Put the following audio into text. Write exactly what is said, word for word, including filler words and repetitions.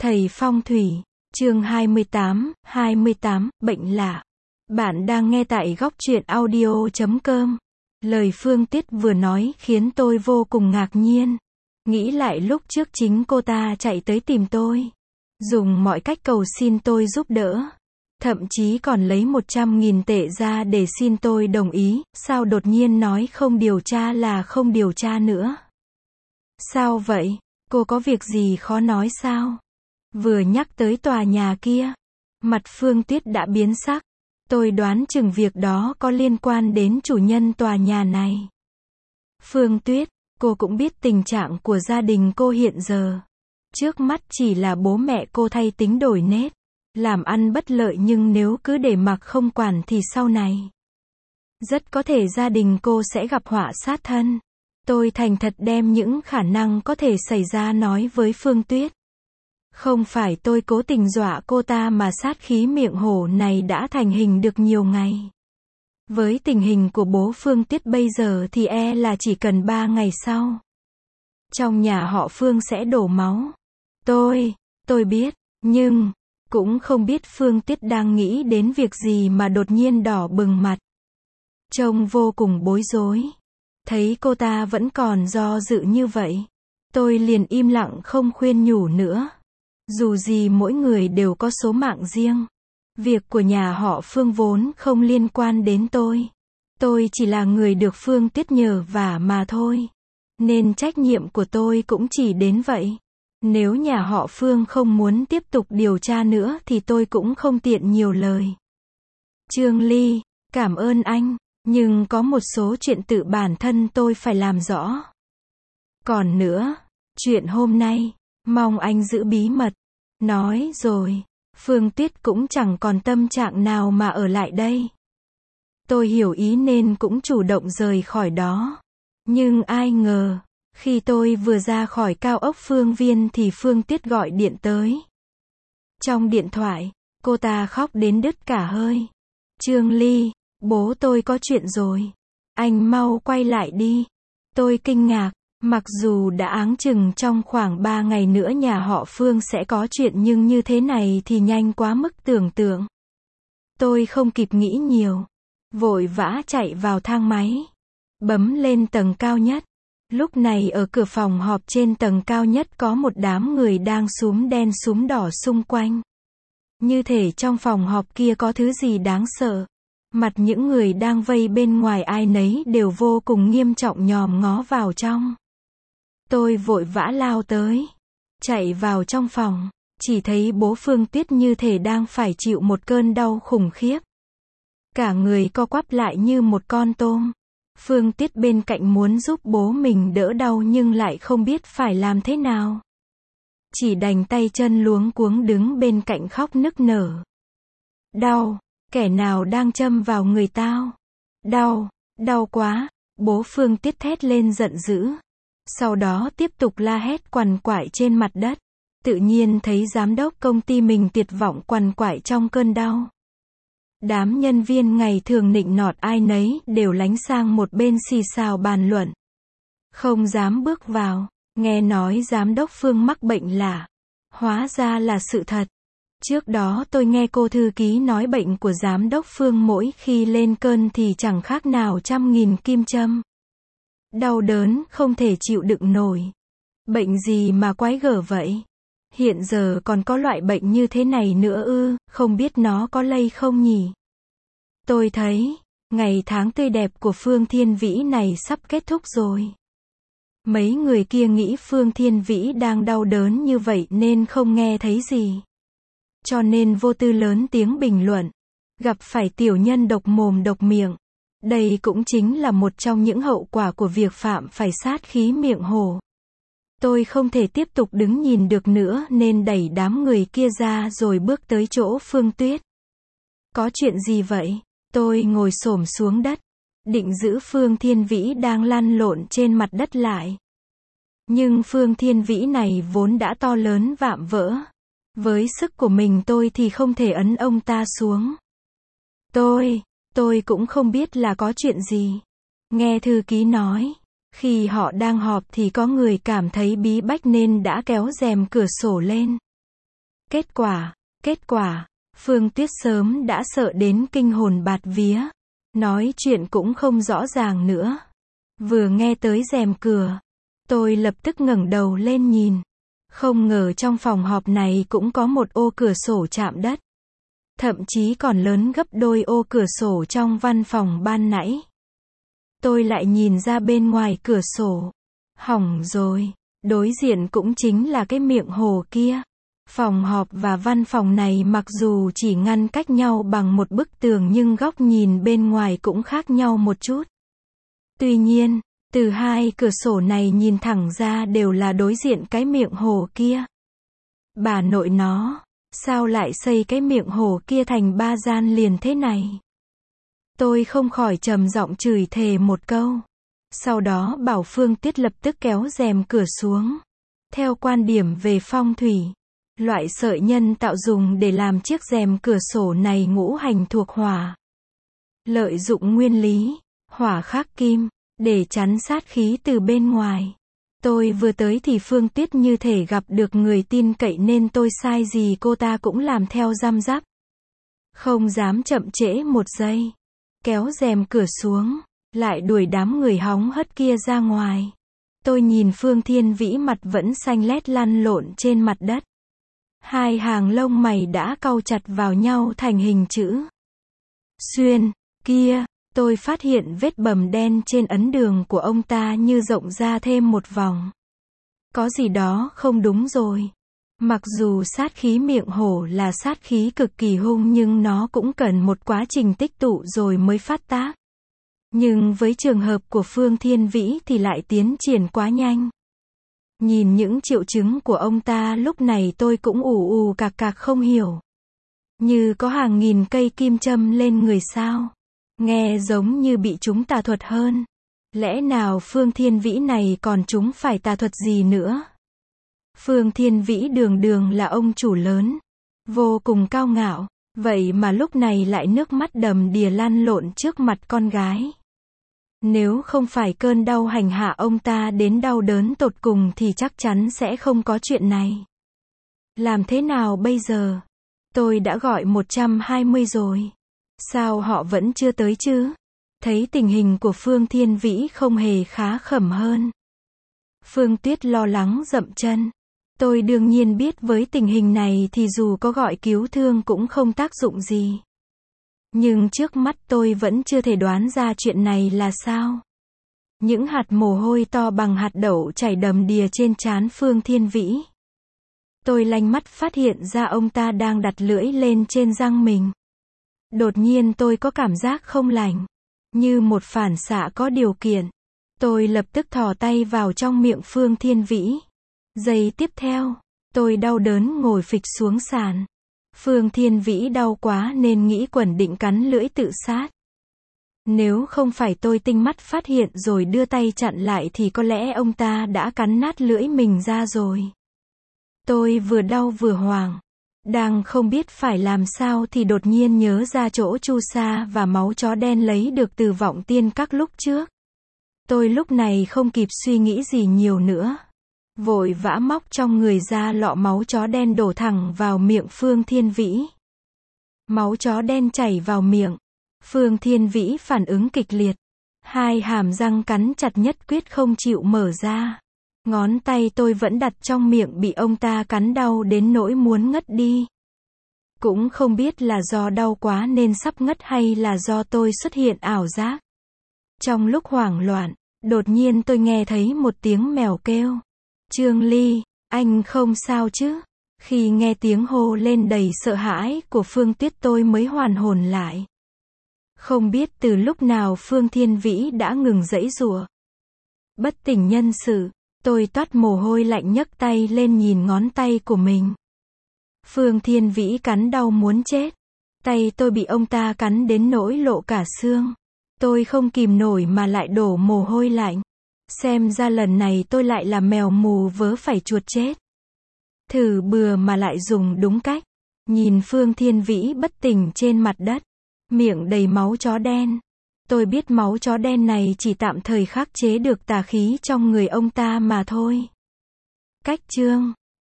Thầy phong thủy, chương hai mươi tám, hai mươi tám, bệnh lạ. Bạn đang nghe tại góc truyện audio chấm com. Lời Phương Tuyết vừa nói khiến tôi vô cùng ngạc nhiên. Nghĩ lại lúc trước chính cô ta chạy tới tìm tôi. Dùng mọi cách cầu xin tôi giúp đỡ. Thậm chí còn lấy một trăm nghìn tệ ra để xin tôi đồng ý. Sao đột nhiên nói không điều tra là không điều tra nữa? Sao vậy? Cô có việc gì khó nói sao? Vừa nhắc tới tòa nhà kia, mặt Phương Tuyết đã biến sắc. Tôi đoán chừng việc đó có liên quan đến chủ nhân tòa nhà này. Phương Tuyết, cô cũng biết tình trạng của gia đình cô hiện giờ. Trước mắt chỉ là bố mẹ cô thay tính đổi nết, làm ăn bất lợi, nhưng nếu cứ để mặc không quản thì sau này rất có thể gia đình cô sẽ gặp họa sát thân. Tôi thành thật đem những khả năng có thể xảy ra nói với Phương Tuyết. Không phải tôi cố tình dọa cô ta, mà sát khí miệng hổ này đã thành hình được nhiều ngày. Với tình hình của bố Phương Tuyết bây giờ thì e là chỉ cần ba ngày sau, trong nhà họ Phương sẽ đổ máu. Tôi, tôi biết, nhưng cũng không biết Phương Tuyết đang nghĩ đến việc gì mà đột nhiên đỏ bừng mặt. Trông vô cùng bối rối. Thấy cô ta vẫn còn do dự như vậy, tôi liền im lặng không khuyên nhủ nữa. Dù gì mỗi người đều có số mạng riêng. Việc của nhà họ Phương vốn không liên quan đến tôi. Tôi chỉ là người được Phương Tuyết nhờ vả mà thôi. Nên trách nhiệm của tôi cũng chỉ đến vậy. Nếu nhà họ Phương không muốn tiếp tục điều tra nữa thì tôi cũng không tiện nhiều lời. Trương Ly, cảm ơn anh, nhưng có một số chuyện tự bản thân tôi phải làm rõ. Còn nữa, chuyện hôm nay, mong anh giữ bí mật. Nói rồi, Phương Tuyết cũng chẳng còn tâm trạng nào mà ở lại đây. Tôi hiểu ý nên cũng chủ động rời khỏi đó. Nhưng ai ngờ, khi tôi vừa ra khỏi cao ốc Phương Viên thì Phương Tuyết gọi điện tới. Trong điện thoại, cô ta khóc đến đứt cả hơi. Trương Ly, bố tôi có chuyện rồi. Anh mau quay lại đi. Tôi kinh ngạc. Mặc dù đã áng chừng trong khoảng ba ngày nữa nhà họ Phương sẽ có chuyện, nhưng như thế này thì nhanh quá mức tưởng tượng. Tôi không kịp nghĩ nhiều. Vội vã chạy vào thang máy. Bấm lên tầng cao nhất. Lúc này ở cửa phòng họp trên tầng cao nhất có một đám người đang xúm đen xúm đỏ xung quanh. Như thể trong phòng họp kia có thứ gì đáng sợ. Mặt những người đang vây bên ngoài ai nấy đều vô cùng nghiêm trọng nhòm ngó vào trong. Tôi vội vã lao tới, chạy vào trong phòng, chỉ thấy bố Phương Tuyết như thể đang phải chịu một cơn đau khủng khiếp. Cả người co quắp lại như một con tôm. Phương Tuyết bên cạnh muốn giúp bố mình đỡ đau nhưng lại không biết phải làm thế nào. Chỉ đành tay chân luống cuống đứng bên cạnh khóc nức nở. Đau, kẻ nào đang châm vào người tao? Đau, đau quá, bố Phương Tuyết thét lên giận dữ. Sau đó tiếp tục la hét quằn quại trên mặt đất. Tự nhiên thấy giám đốc công ty mình tuyệt vọng quằn quại trong cơn đau. Đám nhân viên ngày thường nịnh nọt ai nấy đều lánh sang một bên xì xào bàn luận. Không dám bước vào. Nghe nói giám đốc Phương mắc bệnh lạ. Hóa ra là sự thật. Trước đó tôi nghe cô thư ký nói bệnh của giám đốc Phương mỗi khi lên cơn thì chẳng khác nào trăm nghìn kim châm. Đau đớn không thể chịu đựng nổi. Bệnh gì mà quái gở vậy? Hiện giờ còn có loại bệnh như thế này nữa ư? Không biết nó có lây không nhỉ? Tôi thấy, ngày tháng tươi đẹp của Phương Thiên Vĩ này sắp kết thúc rồi. Mấy người kia nghĩ Phương Thiên Vĩ đang đau đớn như vậy nên không nghe thấy gì. Cho nên vô tư lớn tiếng bình luận. Gặp phải tiểu nhân độc mồm độc miệng. Đây cũng chính là một trong những hậu quả của việc phạm phải sát khí miệng hổ. Tôi không thể tiếp tục đứng nhìn được nữa nên đẩy đám người kia ra rồi bước tới chỗ Phương Tuyết. Có chuyện gì vậy? Tôi ngồi xổm xuống đất, định giữ Phương Thiên Vĩ đang lăn lộn trên mặt đất lại. Nhưng Phương Thiên Vĩ này vốn đã to lớn vạm vỡ. Với sức của mình tôi thì không thể ấn ông ta xuống. Tôi... Tôi cũng không biết là có chuyện gì. Nghe thư ký nói, khi họ đang họp thì có người cảm thấy bí bách nên đã kéo rèm cửa sổ lên. Kết quả, kết quả, Phương Tuyết sớm đã sợ đến kinh hồn bạt vía, nói chuyện cũng không rõ ràng nữa. Vừa nghe tới rèm cửa, tôi lập tức ngẩng đầu lên nhìn. Không ngờ trong phòng họp này cũng có một ô cửa sổ chạm đất. Thậm chí còn lớn gấp đôi ô cửa sổ trong văn phòng ban nãy. Tôi lại nhìn ra bên ngoài cửa sổ. Hỏng rồi, đối diện cũng chính là cái miệng hồ kia. Phòng họp và văn phòng này mặc dù chỉ ngăn cách nhau bằng một bức tường nhưng góc nhìn bên ngoài cũng khác nhau một chút. Tuy nhiên, từ hai cửa sổ này nhìn thẳng ra đều là đối diện cái miệng hồ kia. Bà nội nó, sao lại xây cái miệng hồ kia thành ba gian liền thế này? Tôi không khỏi trầm giọng chửi thề một câu. Sau đó bảo Phương Tuyết lập tức kéo rèm cửa xuống. Theo quan điểm về phong thủy, loại sợi nhân tạo dùng để làm chiếc rèm cửa sổ này ngũ hành thuộc hỏa. Lợi dụng nguyên lý, hỏa khắc kim, để chắn sát khí từ bên ngoài. Tôi vừa tới thì Phương Tuyết như thể gặp được người tin cậy nên tôi sai gì cô ta cũng làm theo răm rắp. Không dám chậm trễ một giây. Kéo rèm cửa xuống, lại đuổi đám người hóng hớt kia ra ngoài. Tôi nhìn Phương Thiên Vĩ mặt vẫn xanh lét lăn lộn trên mặt đất. Hai hàng lông mày đã cau chặt vào nhau thành hình chữ xuyên. Kia, tôi phát hiện vết bầm đen trên ấn đường của ông ta như rộng ra thêm một vòng. Có gì đó không đúng rồi. Mặc dù sát khí miệng hổ là sát khí cực kỳ hung nhưng nó cũng cần một quá trình tích tụ rồi mới phát tác. Nhưng với trường hợp của Phương Thiên Vĩ thì lại tiến triển quá nhanh. Nhìn những triệu chứng của ông ta lúc này tôi cũng ù ù cạc cạc không hiểu. Như có hàng nghìn cây kim châm lên người sao. Nghe giống như bị trúng tà thuật hơn. Lẽ nào Phương Thiên Vĩ này còn trúng phải tà thuật gì nữa? Phương Thiên Vĩ đường đường là ông chủ lớn, vô cùng cao ngạo, vậy mà lúc này lại nước mắt đầm đìa lăn lộn trước mặt con gái. Nếu không phải cơn đau hành hạ ông ta đến đau đớn tột cùng thì chắc chắn sẽ không có chuyện này. Làm thế nào bây giờ? Tôi đã gọi một trăm hai mươi rồi. Sao họ vẫn chưa tới chứ? Thấy tình hình của Phương Thiên Vĩ không hề khá khẩm hơn. Phương Tuyết lo lắng dậm chân. Tôi đương nhiên biết với tình hình này thì dù có gọi cứu thương cũng không tác dụng gì. Nhưng trước mắt tôi vẫn chưa thể đoán ra chuyện này là sao. Những hạt mồ hôi to bằng hạt đậu chảy đầm đìa trên trán Phương Thiên Vĩ. Tôi lanh mắt phát hiện ra ông ta đang đặt lưỡi lên trên răng mình. Đột nhiên tôi có cảm giác không lành. Như một phản xạ có điều kiện. Tôi lập tức thò tay vào trong miệng Phương Thiên Vĩ. Giây tiếp theo, tôi đau đớn ngồi phịch xuống sàn. Phương Thiên Vĩ đau quá nên nghĩ quẩn định cắn lưỡi tự sát. Nếu không phải tôi tinh mắt phát hiện rồi đưa tay chặn lại thì có lẽ ông ta đã cắn nát lưỡi mình ra rồi. Tôi vừa đau vừa hoảng. Đang không biết phải làm sao thì đột nhiên nhớ ra chỗ chu sa và máu chó đen lấy được từ Vọng Tiên Các lúc trước. Tôi lúc này không kịp suy nghĩ gì nhiều nữa. Vội vã móc trong người ra lọ máu chó đen đổ thẳng vào miệng Phương Thiên Vĩ. Máu chó đen chảy vào miệng. Phương Thiên Vĩ phản ứng kịch liệt. Hai hàm răng cắn chặt nhất quyết không chịu mở ra. Ngón tay tôi vẫn đặt trong miệng bị ông ta cắn đau đến nỗi muốn ngất đi. Cũng không biết là do đau quá nên sắp ngất hay là do tôi xuất hiện ảo giác. Trong lúc hoảng loạn, đột nhiên tôi nghe thấy một tiếng mèo kêu. Trương Ly, anh không sao chứ? Khi nghe tiếng hô lên đầy sợ hãi của Phương Tuyết tôi mới hoàn hồn lại. Không biết từ lúc nào Phương Thiên Vĩ đã ngừng giãy giụa. Bất tỉnh nhân sự, tôi toát mồ hôi lạnh nhấc tay lên nhìn ngón tay của mình. Phương Thiên Vĩ cắn đau muốn chết. Tay tôi bị ông ta cắn đến nỗi lộ cả xương. Tôi không kìm nổi mà lại đổ mồ hôi lạnh. Xem ra lần này tôi lại là mèo mù vớ phải chuột chết. Thử bừa mà lại dùng đúng cách. Nhìn Phương Thiên Vĩ bất tỉnh trên mặt đất. Miệng đầy máu chó đen. Tôi biết máu chó đen này chỉ tạm thời khắc chế được tà khí trong người ông ta mà thôi. Cách chương